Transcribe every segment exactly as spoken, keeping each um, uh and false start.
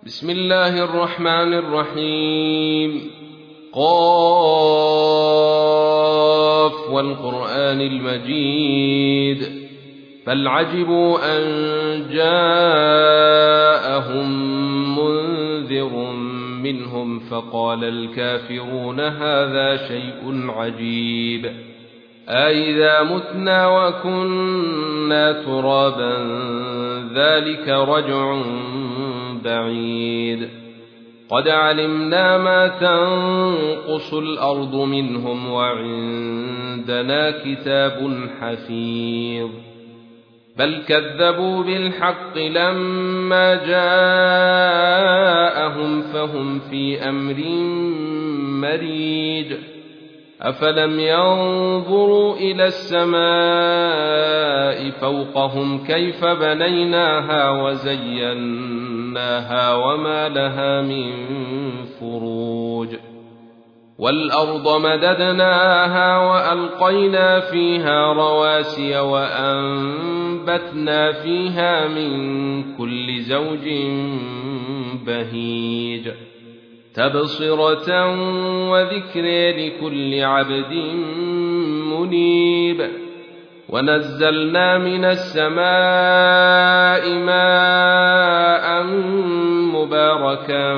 بسم الله الرحمن الرحيم. قاف والقرآن المجيد بل عجبوا أن جاءهم منذر منهم فقال الكافرون هذا شيء عجيب أإذا متنا وكنا ترابا ذلك رجع بعيد قد علمنا ما تنقص الأرض منهم وعندنا كتاب حفيظ بل كذبوا بالحق لما جاءهم فهم في أمر مريج أفلم ينظروا إلى السماء فوقهم كيف بنيناها وزيناها وما لها من فروج والأرض مددناها وألقينا فيها رواسي وأنبتنا فيها من كل زوج بهيج تبصرة وذكر لكل عبد منيب ونزلنا من السماء ماء مباركا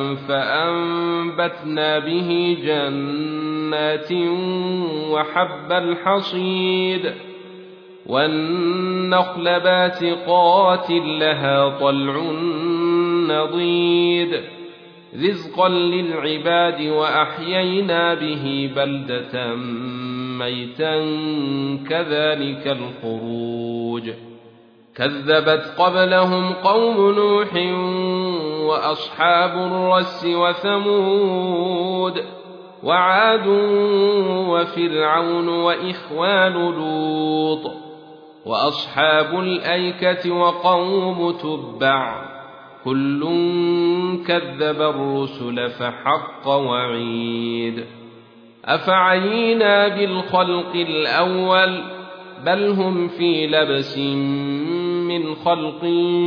فأنبتنا به جنات وحب الحصيد والنخل باسقات لها طلع نضيد رزقا للعباد وأحيينا به بلدة ميتا كذلك الخروج كذبت قبلهم قوم نوح وأصحاب الرس وثمود وعاد وفرعون وإخوان لوط وأصحاب الأيكة وقوم تبع كل كذب الرسل فحق وعيد أفعينا بالخلق الأول بل هم في لبس من خلق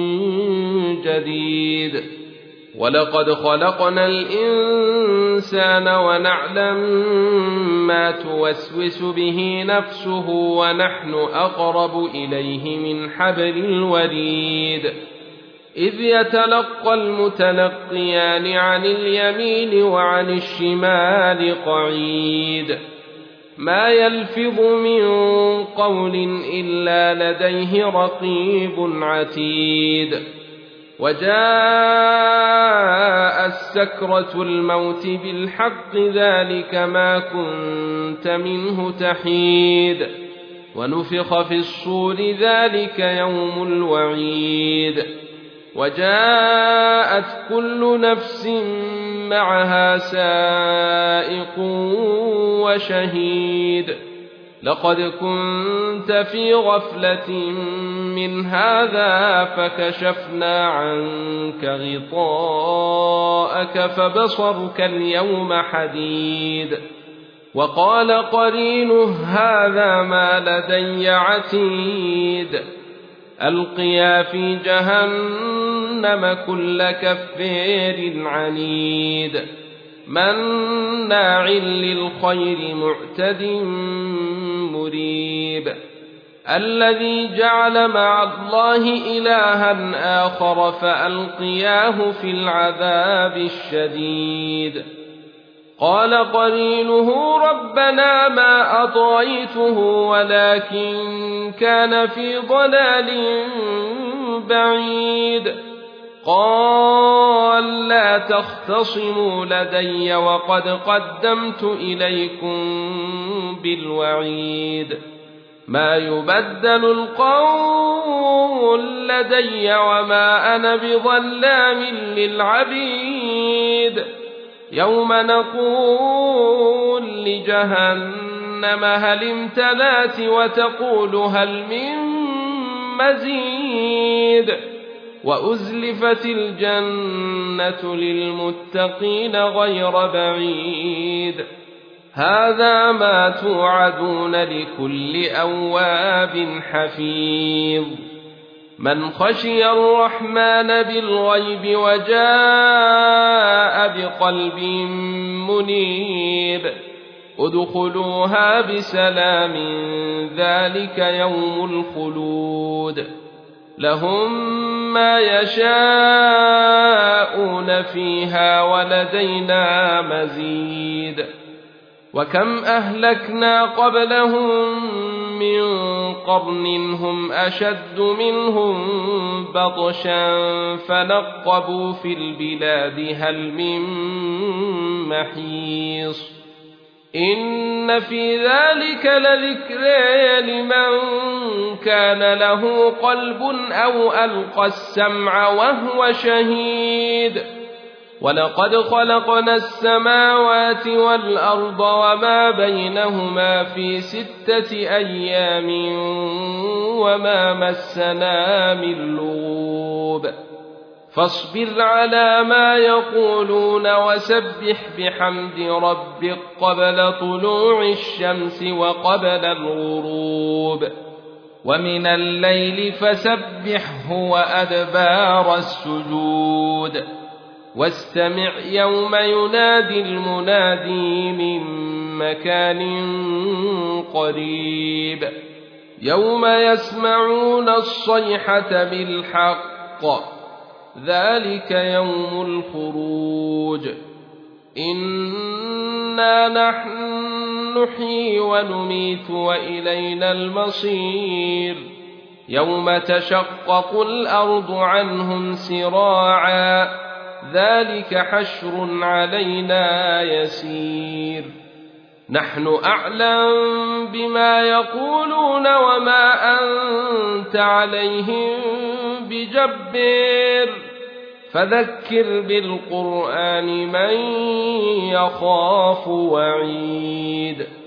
جديد ولقد خلقنا الإنسان ونعلم ما توسوس به نفسه ونحن أقرب إليه من حبل الوريد إذ يتلقى المتلقيان عن اليمين وعن الشمال قعيد ما يلفظ من قول إلا لديه رقيب عتيد وجاء السكرة الموت بالحق ذلك ما كنت منه تحيد ونفخ في الصور ذلك يوم الوعيد وجاءت كل نفس معها سائق وشهيد لقد كنت في غفلة من هذا فكشفنا عنك غطاءك فبصرك اليوم حديد وقال قرينه هذا ما لدي عتيد ألقيا في جهنم كل كفار عنيد مناع للخير معتد مريب الذي جعل مع الله إلها آخر فألقياه في العذاب الشديد قال قرينه ربنا ما أطغيته ولكن كان في ضلال بعيد قال لا تختصموا لدي وقد قدمت إليكم بالوعيد ما يبدل القول لدي وما أنا بظلام للعبيد يوم نقول لجهنم هل امتلأت وتقول هل من مزيد وأزلفت الجنة للمتقين غير بعيد هذا ما توعدون لكل أواب حفيظ من خشي الرحمن بالغيب وجاء بقلب منيب ادخلوها بسلام ذلك يوم الخلود لهم ما يشاءون فيها ولدينا مزيد وكم أهلكنا قبلهم من قرن هم أشد منهم بطشا فنقبوا في البلاد هل من محيص إن في ذلك لذكرى لمن كان له قلب أو ألقى السمع وهو شهيد ولقد خلقنا السماوات والأرض وما بينهما في ستة أيام وما مسنا من لغوب فاصبر على ما يقولون وسبح بحمد ربك قبل طلوع الشمس وقبل الغروب ومن الليل فسبحه وأدبار السجود واستمع يوم ينادي المنادي من مكان قريب يوم يسمعون الصيحة بالحق ذلك يوم الخروج إنا نحن نحيي ونميت وإلينا المصير يوم تشقق الأرض عنهم سراعا ذلك حشر علينا يسير نحن أعلم بما يقولون وما أنت عليهم بجبار فذكر بالقرآن من يخاف وعيد